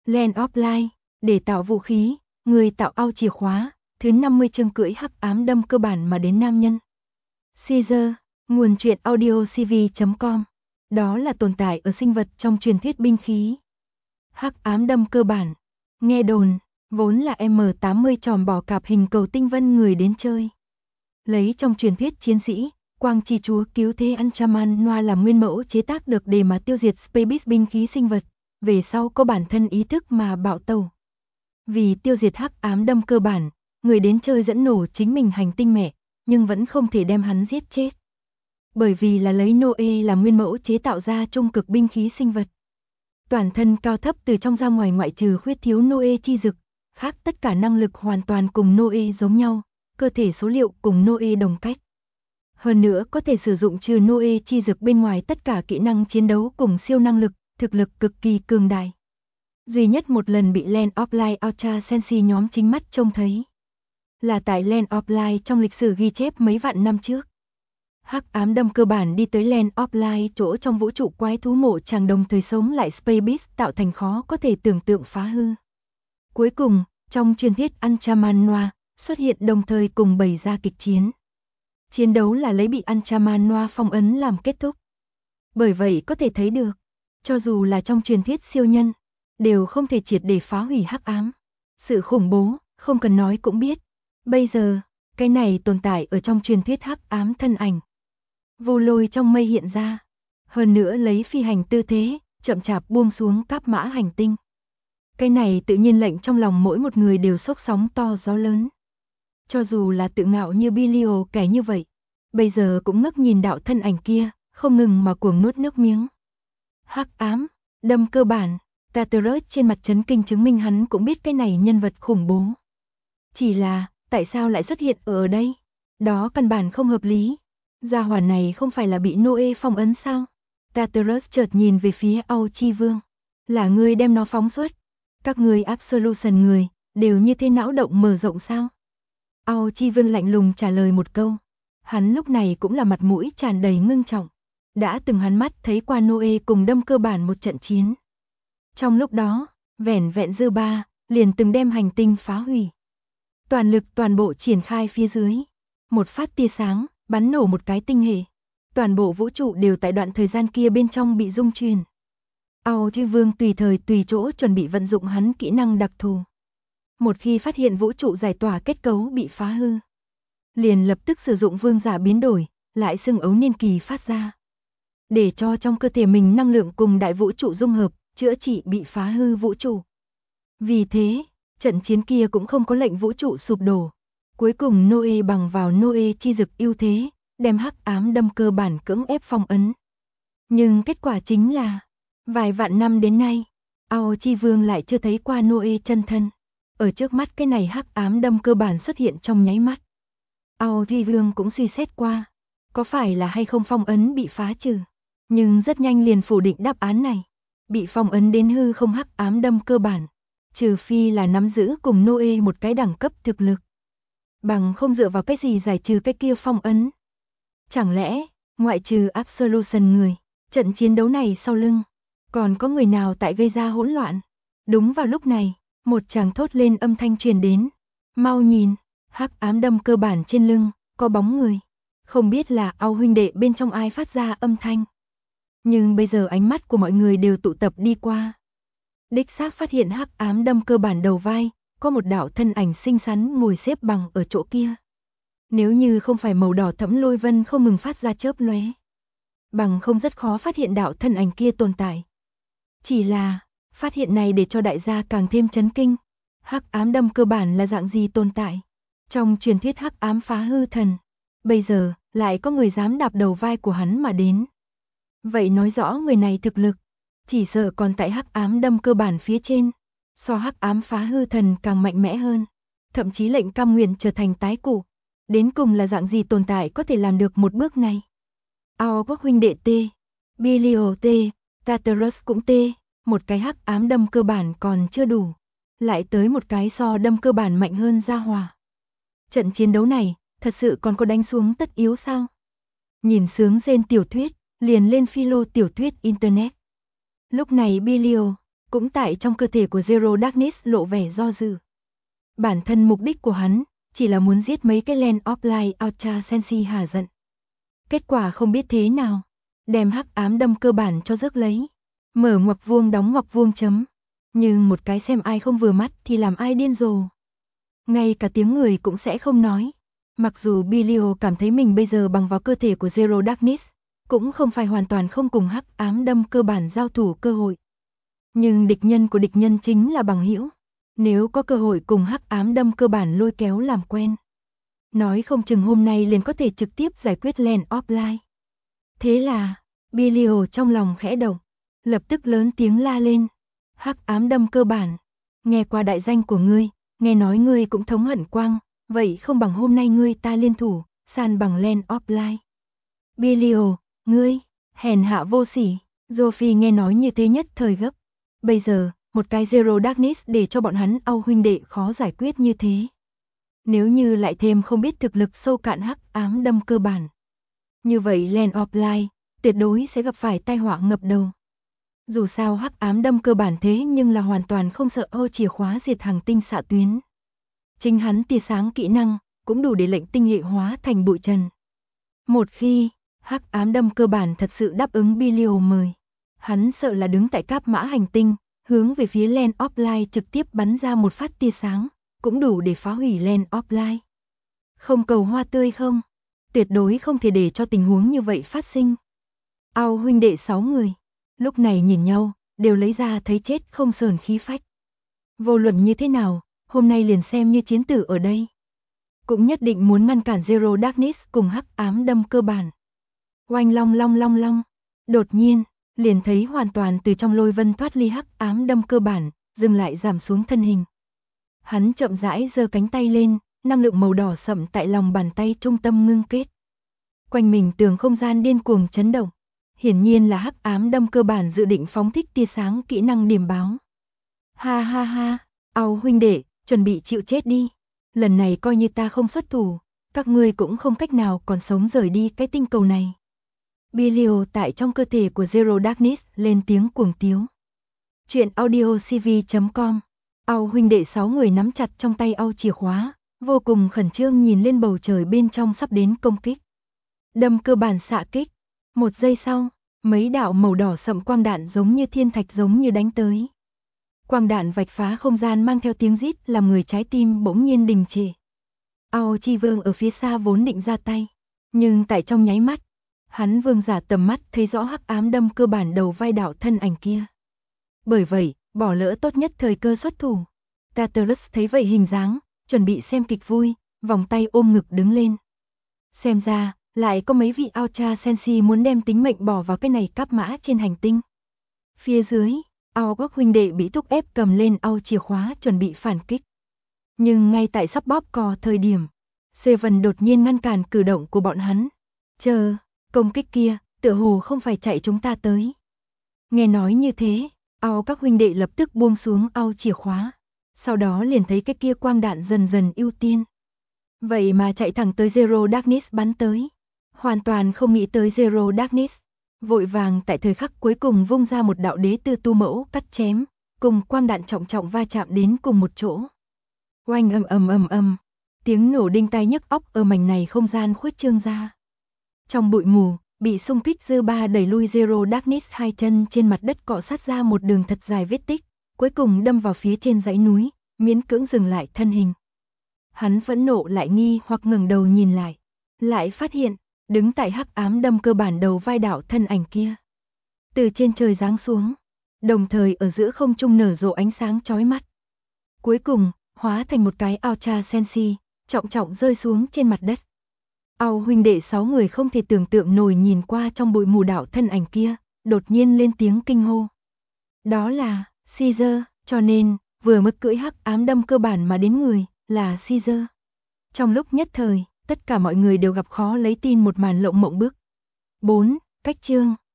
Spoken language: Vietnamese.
Land of Light, để tạo vũ khí, người tạo ao chìa khóa, thứ 50 chương cưỡi hắc ám đâm cơ bản mà đến nam nhân. Caesar, nguồn truyện audio cv.com. Đó là tồn tại ở sinh vật trong truyền thuyết binh khí. Hắc ám đâm cơ bản, nghe đồn, vốn là M80 tròm bò cạp hình cầu tinh vân người đến chơi. Lấy trong truyền thuyết chiến sĩ, Quang Chi Chúa cứu thế Anchaman Noa làm nguyên mẫu chế tác được để mà tiêu diệt Space Beast binh khí sinh vật, về sau có bản thân ý thức mà bạo tẩu. Vì tiêu diệt hắc ám đâm cơ bản, người đến chơi dẫn nổ chính mình hành tinh mẹ, nhưng vẫn không thể đem hắn giết chết. Bởi vì là lấy Noe làm nguyên mẫu chế tạo ra trung cực binh khí sinh vật. Toàn thân cao thấp từ trong ra ngoài ngoại trừ khuyết thiếu Noe chi dực, khác tất cả năng lực hoàn toàn cùng Noe giống nhau, cơ thể số liệu cùng Noe đồng cách. Hơn nữa có thể sử dụng trừ Noe chi dực bên ngoài tất cả kỹ năng chiến đấu cùng siêu năng lực, thực lực cực kỳ cường đại. Duy nhất một lần bị Land of Light Ultra Sensi nhóm chính mắt trông thấy. Là tại Land of Light trong lịch sử ghi chép mấy vạn năm trước. Hắc ám đâm cơ bản đi tới Land of Light chỗ trong vũ trụ quái thú mộ chàng đồng thời sống lại Space Beast tạo thành khó có thể tưởng tượng phá hư. Cuối cùng, trong truyền thuyết Anchaman Noa xuất hiện đồng thời cùng bày ra kịch chiến. Chiến đấu là lấy bị Anchaman Noa phong ấn làm kết thúc. Bởi vậy có thể thấy được, cho dù là trong truyền thuyết siêu nhân, đều không thể triệt để phá hủy hắc ám. Sự khủng bố, không cần nói cũng biết. Bây giờ, cái này tồn tại ở trong truyền thuyết hắc ám thân ảnh. Vô Lôi trong mây hiện ra, hơn nữa lấy phi hành tư thế, chậm chạp buông xuống cáp mã hành tinh. Cái này tự nhiên lệnh trong lòng mỗi một người đều sốc sóng to gió lớn. Cho dù là tự ngạo như Bilio kẻ như vậy, bây giờ cũng ngước nhìn đạo thân ảnh kia, không ngừng mà cuồng nuốt nước miếng. Hắc ám, đâm cơ bản, Tartarus trên mặt chấn kinh chứng minh hắn cũng biết cái này nhân vật khủng bố. Chỉ là, tại sao lại xuất hiện ở đây? Đó căn bản không hợp lý. Gia hỏa này không phải là bị Noe phong ấn sao? Tartarus chợt nhìn về phía Ao Chi Vương. Là ngươi đem nó phóng xuất. Các ngươi Absolution người, đều như thế não động mở rộng sao? Ao Chi Vương lạnh lùng trả lời một câu. Hắn lúc này cũng là mặt mũi tràn đầy ngưng trọng. Đã từng hắn mắt thấy qua Noe cùng đâm cơ bản một trận chiến. Trong lúc đó, vẻn vẹn dư ba, liền từng đem hành tinh phá hủy. Toàn lực toàn bộ triển khai phía dưới. Một phát tia sáng, bắn nổ một cái tinh hệ. Toàn bộ vũ trụ đều tại đoạn thời gian kia bên trong bị rung chuyển. Ao Chi Vương tùy thời tùy chỗ chuẩn bị vận dụng hắn kỹ năng đặc thù. Một khi phát hiện vũ trụ giải tỏa kết cấu bị phá hư, liền lập tức sử dụng vương giả biến đổi, lại xưng ấu niên kỳ phát ra. Để cho trong cơ thể mình năng lượng cùng đại vũ trụ dung hợp, chữa trị bị phá hư vũ trụ. Vì thế, trận chiến kia cũng không có lệnh vũ trụ sụp đổ. Cuối cùng Noe bằng vào Noe chi dực ưu thế, đem hắc ám đâm cơ bản cưỡng ép phong ấn. Nhưng kết quả chính là, vài vạn năm đến nay, Ao Chi Vương lại chưa thấy qua Noe chân thân. Ở trước mắt cái này hắc ám đâm cơ bản xuất hiện trong nháy mắt. Ao Chi Vương cũng suy xét qua, có phải là hay không phong ấn bị phá trừ. Nhưng rất nhanh liền phủ định đáp án này. Bị phong ấn đến hư không hắc ám đâm cơ bản, trừ phi là nắm giữ cùng Noe một cái đẳng cấp thực lực. Bằng không dựa vào cái gì giải trừ cái kia phong ấn. Chẳng lẽ, ngoại trừ Absolution người, trận chiến đấu này sau lưng, còn có người nào tại gây ra hỗn loạn? Đúng vào lúc này, một chàng thốt lên âm thanh truyền đến. Mau nhìn, hắc ám đâm cơ bản trên lưng, có bóng người. Không biết là Ao huynh đệ bên trong ai phát ra âm thanh. Nhưng bây giờ ánh mắt của mọi người đều tụ tập đi qua. Đích xác phát hiện hắc ám đâm cơ bản đầu vai, có một đạo thân ảnh xinh xắn ngồi xếp bằng ở chỗ kia. Nếu như không phải màu đỏ thẫm lôi vân không ngừng phát ra chớp lóe, bằng không rất khó phát hiện đạo thân ảnh kia tồn tại. Chỉ là, phát hiện này để cho đại gia càng thêm chấn kinh. Hắc ám đâm cơ bản là dạng gì tồn tại? Trong truyền thuyết hắc ám phá hư thần, bây giờ lại có người dám đạp đầu vai của hắn mà đến. Vậy nói rõ người này thực lực, chỉ sợ còn tại hắc ám đâm cơ bản phía trên, so hắc ám phá hư thần càng mạnh mẽ hơn, thậm chí lệnh cam nguyện trở thành tái cụ. Đến cùng là dạng gì tồn tại có thể làm được một bước này? Ao quốc huynh đệ T, Bilio T, Tartarus cũng T, một cái hắc ám đâm cơ bản còn chưa đủ, lại tới một cái so đâm cơ bản mạnh hơn gia hòa. Trận chiến đấu này, thật sự còn có đánh xuống tất yếu sao? Nhìn sướng rên tiểu thuyết, liền lên philo tiểu thuyết internet. Lúc này Bilio cũng tại trong cơ thể của Zero Darkness lộ vẻ do dự. Bản thân mục đích của hắn chỉ là muốn giết mấy cái Land of Light Ultra Sensi hả giận. Kết quả không biết thế nào, đem hắc ám đâm cơ bản cho rước lấy. Mở ngoặc vuông đóng ngoặc vuông chấm. Nhưng một cái xem ai không vừa mắt thì làm ai điên rồ. Ngay cả tiếng người cũng sẽ không nói. Mặc dù Belial cảm thấy mình bây giờ bằng vào cơ thể của Zero Darkness, cũng không phải hoàn toàn không cùng hắc ám đâm cơ bản giao thủ cơ hội. Nhưng địch nhân của địch nhân chính là bằng hữu. Nếu có cơ hội cùng hắc ám đâm cơ bản lôi kéo làm quen, nói không chừng hôm nay liền có thể trực tiếp giải quyết Land of Light. Thế là, Belial trong lòng khẽ động, lập tức lớn tiếng la lên. Hắc ám đâm cơ bản, nghe qua đại danh của ngươi, nghe nói ngươi cũng thống hận quang, vậy không bằng hôm nay ngươi ta liên thủ, san bằng Land of Light. Belial, ngươi, hèn hạ vô sỉ. Sophie nghe nói như thế nhất thời gấp. Bây giờ, một cái Zero Darkness để cho bọn hắn Âu huynh đệ khó giải quyết như thế. Nếu như lại thêm không biết thực lực sâu cạn hắc ám đâm cơ bản, như vậy Land of Light tuyệt đối sẽ gặp phải tai họa ngập đầu. Dù sao hắc ám đâm cơ bản thế nhưng là hoàn toàn không sợ ô chìa khóa diệt hàng tinh xạ tuyến. Chính hắn tia sáng kỹ năng cũng đủ để lệnh tinh hệ hóa thành bụi trần. Một khi hắc ám đâm cơ bản thật sự đáp ứng Belial mời, hắn sợ là đứng tại cáp mã hành tinh, hướng về phía Land of Light trực tiếp bắn ra một phát tia sáng, cũng đủ để phá hủy Land of Light. Không cầu hoa tươi không? Tuyệt đối không thể để cho tình huống như vậy phát sinh. Ao huynh đệ 6 người, lúc này nhìn nhau, đều lấy ra thấy chết không sờn khí phách. Vô luận như thế nào, hôm nay liền xem như chiến tử ở đây. Cũng nhất định muốn ngăn cản Zero Darkness cùng hắc ám đâm cơ bản. Oanh long long long long, đột nhiên, liền thấy hoàn toàn từ trong lôi vân thoát ly hắc ám đâm cơ bản, dừng lại giảm xuống thân hình. Hắn chậm rãi giơ cánh tay lên, năng lượng màu đỏ sậm tại lòng bàn tay trung tâm ngưng kết. Quanh mình tường không gian điên cuồng chấn động. Hiển nhiên là hắc ám đâm cơ bản dự định phóng thích tia sáng kỹ năng điểm báo. Ha ha ha, Ao huynh đệ, chuẩn bị chịu chết đi. Lần này coi như ta không xuất thủ, các ngươi cũng không cách nào còn sống rời đi cái tinh cầu này. Belial tại trong cơ thể của Zero Darkness lên tiếng cuồng tiếu. Chuyện audiocv.com. Ao huynh đệ 6 người nắm chặt trong tay ao chìa khóa, vô cùng khẩn trương nhìn lên bầu trời bên trong sắp đến công kích. Đâm cơ bản xạ kích. Một giây sau, mấy đạo màu đỏ sậm quang đạn giống như thiên thạch giống như đánh tới. Quang đạn vạch phá không gian mang theo tiếng rít làm người trái tim bỗng nhiên đình trệ. Ao Chi Vương ở phía xa vốn định ra tay, nhưng tại trong nháy mắt, hắn vương giả tầm mắt thấy rõ hắc ám đâm cơ bản đầu vai đạo thân ảnh kia. Bởi vậy, bỏ lỡ tốt nhất thời cơ xuất thủ. Tartarus thấy vậy hình dáng, chuẩn bị xem kịch vui, vòng tay ôm ngực đứng lên. Xem ra, lại có mấy vị Ultra Sensi muốn đem tính mệnh bỏ vào cái này cáp mã trên hành tinh. Phía dưới, Ao các huynh đệ bị thúc ép cầm lên ao chìa khóa chuẩn bị phản kích. Nhưng ngay tại sắp bóp cò thời điểm, Seven đột nhiên ngăn cản cử động của bọn hắn. Chờ, công kích kia, tựa hồ không phải chạy chúng ta tới. Nghe nói như thế, Ao các huynh đệ lập tức buông xuống ao chìa khóa. Sau đó liền thấy cái kia quang đạn dần dần ưu tiên. Vậy mà chạy thẳng tới Zero Darkness bắn tới. Hoàn toàn không nghĩ tới Zero Darkness. Vội vàng tại thời khắc cuối cùng vung ra một đạo đế tư tu mẫu cắt chém, cùng quang đạn trọng trọng va chạm đến cùng một chỗ. Oanh ầm ầm ầm ầm, tiếng nổ đinh tai nhức óc ở mảnh này không gian khuếch trương ra. Trong bụi mù, bị xung kích dư ba đẩy lui Zero Darkness hai chân trên mặt đất cọ sát ra một đường thật dài vết tích, cuối cùng đâm vào phía trên dãy núi, miễn cưỡng dừng lại thân hình. Hắn phẫn nộ lại nghi hoặc ngẩng đầu nhìn lại phát hiện, đứng tại hắc ám đâm cơ bản đầu vai đạo thân ảnh kia. Từ trên trời giáng xuống, đồng thời ở giữa không trung nở rộ ánh sáng chói mắt. Cuối cùng, hóa thành một cái Ultra Sensi, trọng trọng rơi xuống trên mặt đất. Ao huynh đệ 6 người không thể tưởng tượng nổi nhìn qua trong bụi mù đạo thân ảnh kia, đột nhiên lên tiếng kinh hô. Đó là Caesar, cho nên, vừa mới cưỡi hắc ám đâm cơ bản mà đến người, là Caesar. Trong lúc nhất thời, tất cả mọi người đều gặp khó lấy tin một màn lộng mộng bức. 4. Cách chương